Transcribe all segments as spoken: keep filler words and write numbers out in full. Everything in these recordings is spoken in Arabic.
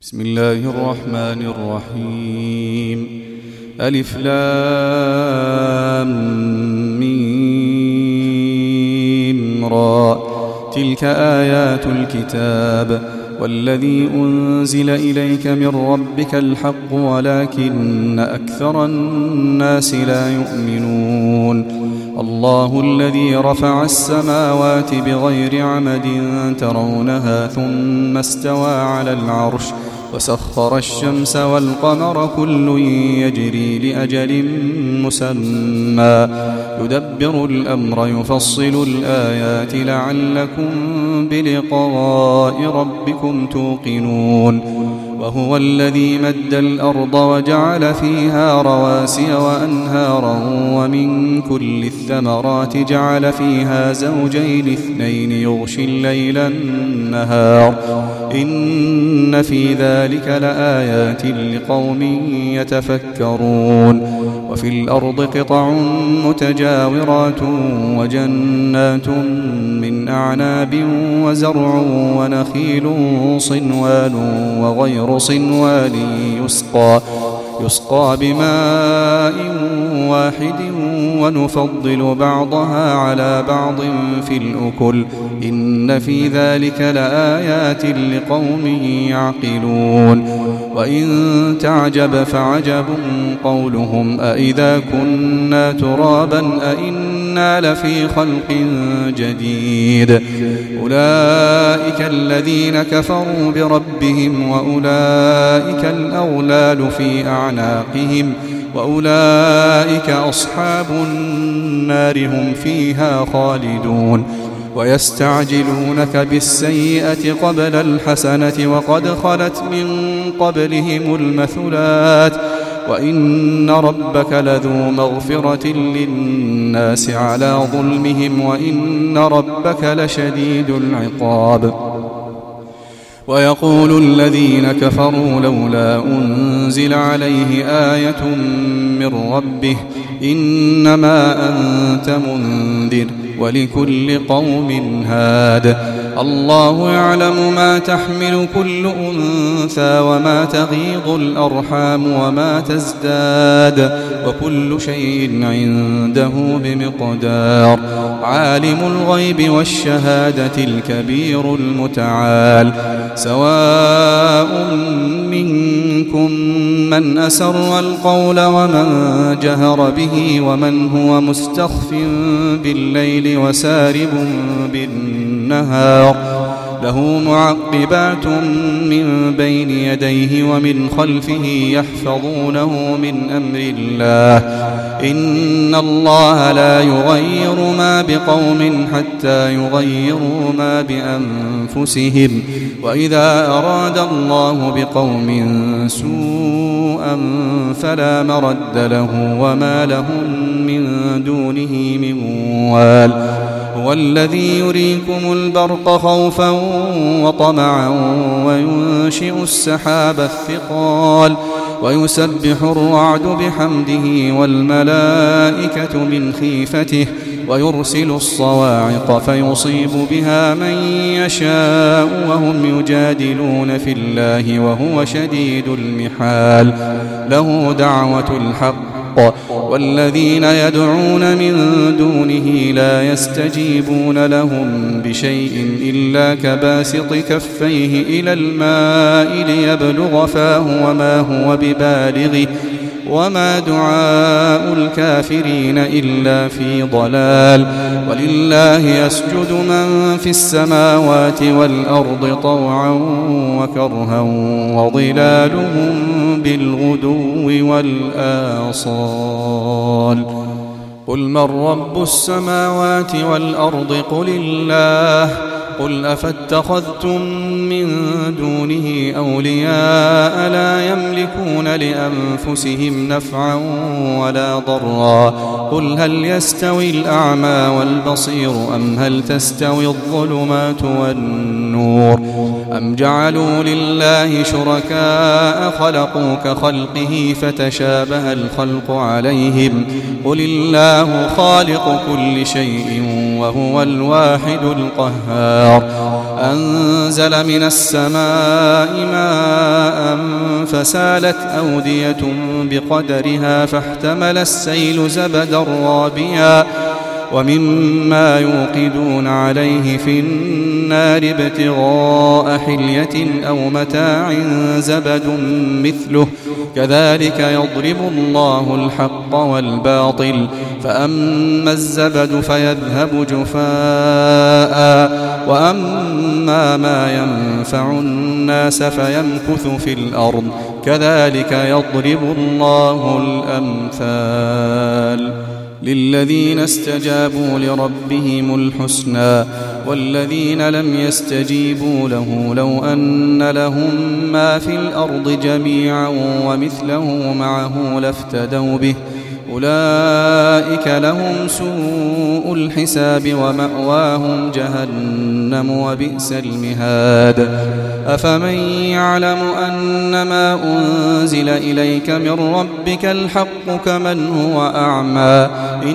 بسم الله الرحمن الرحيم. ألف لام ميم را. تلك آيات الكتاب والذي أنزل إليك من ربك الحق ولكن أكثر الناس لا يؤمنون. الله الذي رفع السماوات بغير عمد ترونها ثم استوى على العرش وسخر الشمس والقمر كل يجري لأجل مسمى يدبر الأمر يفصل الآيات لعلكم بلقاء ربكم توقنون. وهو الذي مد الأرض وجعل فيها رواسي وأنهارا ومن كل الثمرات جعل فيها زوجين اثنين يغشي الليل النهار إن في ذلك لآيات لقوم يتفكرون. وفي الأرض قطع متجاورات وجنات من أعناب وزرع ونخيل صنوان وغير صنوان يسقى يسقى بماء واحد ونفضل بعضها على بعض في الأكل إن في ذلك لآيات لقوم يعقلون. وإن تعجب فعجب قولهم أإذا كنا ترابا أإنا لفي خلق جديد أولئك الذين كفروا بربهم وأولئك الأغلال في أعناقهم وأولئك أصحاب النار هم فيها خالدون. ويستعجلونك بالسيئة قبل الحسنة وقد خلت من قبلهم المثلات وإن ربك لذو مغفرة للناس على ظلمهم وإن ربك لشديد العقاب. ويقول الذين كفروا لولا أنزل عليه آية من ربه إنما أنت منذر ولكل قوم هاد. الله يعلم ما تحمل كل أنثى وما تغيض الأرحام وما تزداد وكل شيء عنده بمقدار. عالم الغيب والشهادة الكبير المتعال. سواء منكم من أسر القول ومن جهر به ومن هو مستخف بالليل وسارب بالنهار له معقبات من بين يديه ومن خلفه يحفظونه من أمر الله إن الله لا يغير ما بقوم حتى يغيروا ما بأنفسهم وإذا أراد الله بقوم سوءا فلا مرد له وما لهم من دونه من وال. هو الذي يريكم البرق خوفا وطمعا وينشئ السحاب الثقال ويسبح الرعد بحمده والملائكة من خيفته ويرسل الصواعق فيصيب بها من يشاء وهم يجادلون في الله وهو شديد المحال. له دعوة الحق والذين يدعون من دونه لا يستجيبون لهم بشيء إلا كباسط كفيه إلى الماء ليبلغ فاه وما هو ببالغه وما دعاء الكافرين إلا في ضلال. ولله يسجد من في السماوات والأرض طوعا وكرها وظلالهم بالغدو والآصال. قل من رب السماوات والأرض قل الله قل أفاتخذتم من دونه أولياء لا يملكون لأنفسهم نفعا ولا ضرا قل هل يستوي الأعمى والبصير أم هل تستوي الظلمات والنور أم جعلوا لله شركاء خلقوا كخلقه فتشابه الخلق عليهم قل الله خالق كل شيء وهو الواحد القهار. أنزل من السماء ماء فسالت أودية بقدرها فاحتمل السيل زبدا رابيا ومما يوقدون عليه في النار ابتغاء حلية أو متاع زبد مثله كذلك يضرب الله الحق والباطل فأما الزبد فيذهب جفاء وأما ما ينفع الناس فيمكث في الأرض كذلك يضرب الله الأمثال للذين استجابوا لربهم الحسنى والذين لم يستجيبوا له لو أن لهم ما في الأرض جميعا ومثله معه لافتدوا به أولئك لهم سوء الحساب ومأواهم جهنم وبئس المهاد أفمن يعلم أنما أنزل إليك من ربك الحق كمن هو أعمى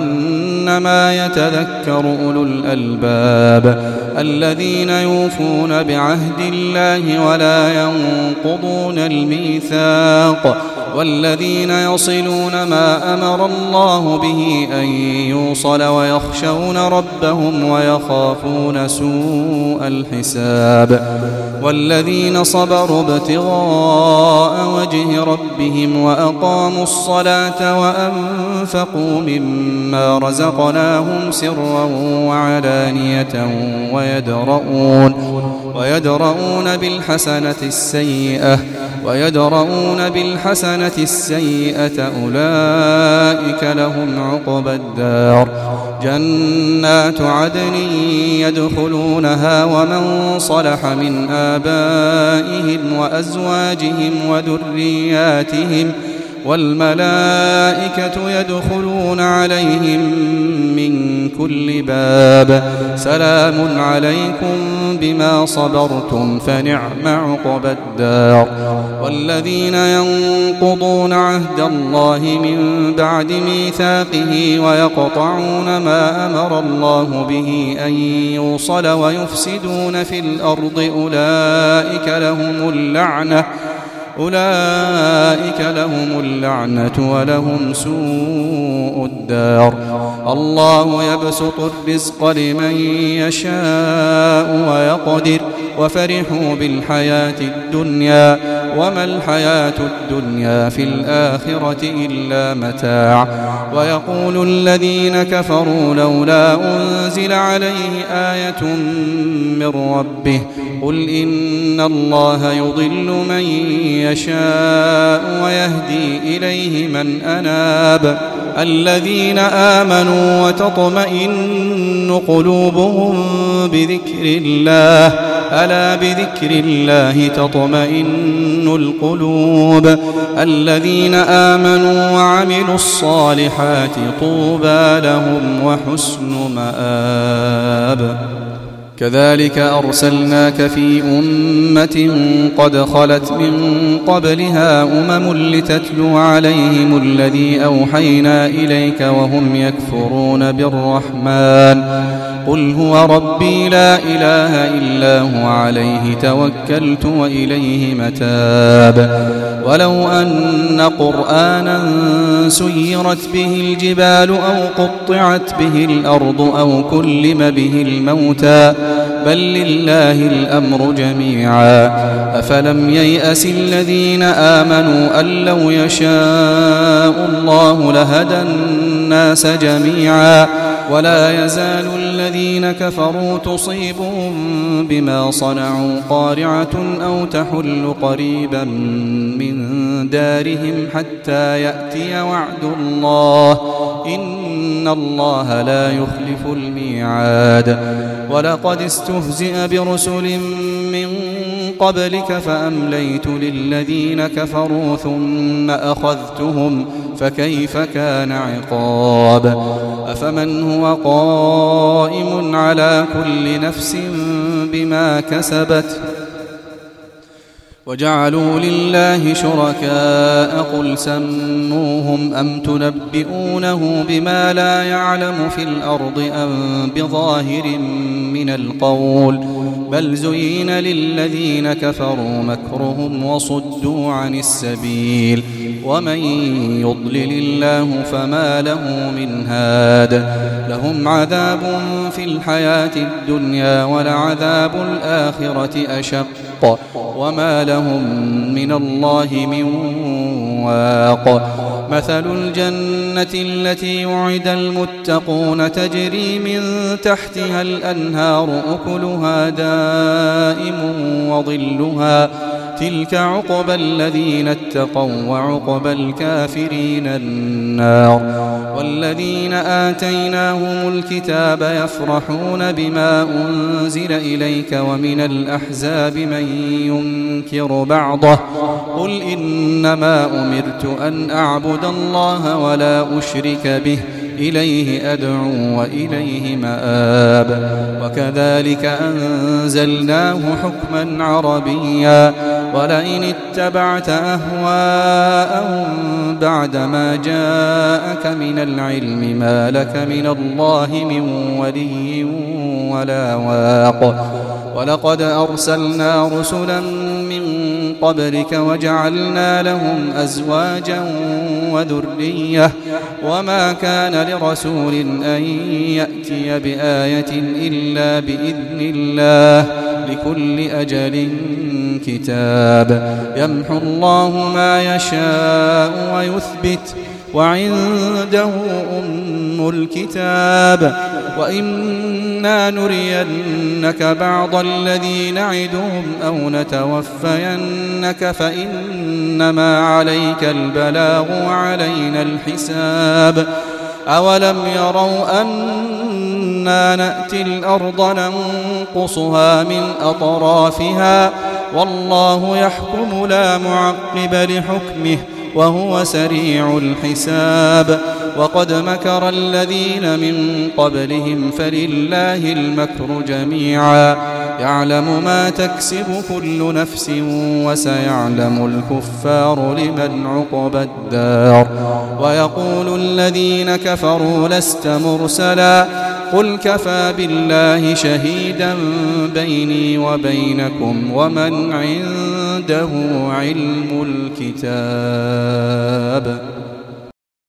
إنما يتذكر أولو الألباب الذين يوفون بعهد الله ولا ينقضون الميثاق والذين يصلون ما أمر الله به أن يوصل ويخشون ربهم ويخافون سوء الحساب والذين صبروا ابتغاء وجه ربهم وأقاموا الصلاة وأنفقوا مما رزقناهم سرا وعلانية ويدرؤون ويدرؤون بالحسنة السيئة ويدرؤون بالحسنة السيئة أولئك لهم عقبى الدار جنات عدن يدخلونها ومن صلح من آبائهم وأزواجهم وذرياتهم والملائكة يدخلون عليهم من كل باب سلام عليكم بما صبرتم فنعم عقبى الدار والذين ينقضون عهد الله من بعد ميثاقه ويقطعون ما أمر الله به أن يوصل ويفسدون في الأرض أولئك لهم اللعنة أولئك لهم اللعنة ولهم سوء الدار الله يبسط الرزق لمن يشاء ويقدر وفرحوا بالحياة الدنيا وما الحياة الدنيا في الآخرة إلا متاع ويقول الذين كفروا لولا أنزل عليه آية من ربه قل إن الله يضل من يشاء ويهدي إليه من أناب الذين آمنوا وتطمئن قلوبهم بذكر الله ألا بذكر الله تطمئن القلوب الذين آمنوا وعملوا الصالحات طوبى لهم وحسن مآب كذلك أرسلناك في أمة قد خلت من قبلها أمم لتتلو عليهم الذي أوحينا إليك وهم يكفرون بالرحمن قل هو ربي لا إله إلا هو عليه توكلت وإليه متاب ولو أن قرآنا سيرت به الجبال أو قطعت به الأرض أو كلم به الموتى بل لله الأمر جميعا أفلم ييأس الذين آمنوا أن لو يشاء الله لهدى الناس جميعا ولا يزال الذين كفروا تصيبهم بما صنعوا قارعة أو تحل قريبا من دارهم حتى يأتي وعد الله إن الله لا يخلف الميعاد ولقد استهزئ برسل من قبلك فأمليت للذين كفروا ثم أخذتهم فكيف كان عقاب أفمن هو قائم على كل نفس بما كسبت وجعلوا لله شركاء قل سموهم أم تنبئونه بما لا يعلم في الأرض أم بظاهر من القول بل زين للذين كفروا مكرهم وصدوا عن السبيل ومن يضلل الله فما له من هاد لهم عذاب في الحياة الدنيا ولعذاب الآخرة أشق وما لهم من الله من واق مثل الجنة التي وعد المتقون تجري من تحتها الأنهار أكلها دائم وظلها تلك عقبى الذين اتقوا وعقبى الكافرين النار والذين آتيناهم الكتاب يفرحون بما أنزل إليك ومن الأحزاب من ينكر بعضه قل إنما أمرت أن أعبد الله ولا أشرك به إليه أدعو وإليه مآب وكذلك أنزلناه حكما عربيا ولئن اتبعت أهواءهم بعدما جاءك من العلم ما لك من الله من ولي ولا واق ولقد أرسلنا رسلا من قبلك وجعلنا لهم أزواجا وذرية وما كان لرسول أن يأتي بآية إلا بإذن الله لكل أجل كتاب يمحو الله ما يشاء ويثبت وعنده أم الكتاب وإنا نرينك بعض الذي نعدهم أو نتوفينك فإنما عليك البلاغ وعلينا الحساب أولم يروا أنا نأتي الأرض ننقصها من أطرافها والله يحكم لا معقب لحكمه وهو سريع الحساب وقد مكر الذين من قبلهم فلله المكر جميعا يعلم ما تكسب كل نفس وسيعلم الكفار لمن عقبى الدار ويقول الذين كفروا لست مرسلا قل كفى بالله شهيدا بيني وبينكم ومن عنده علم الكتاب.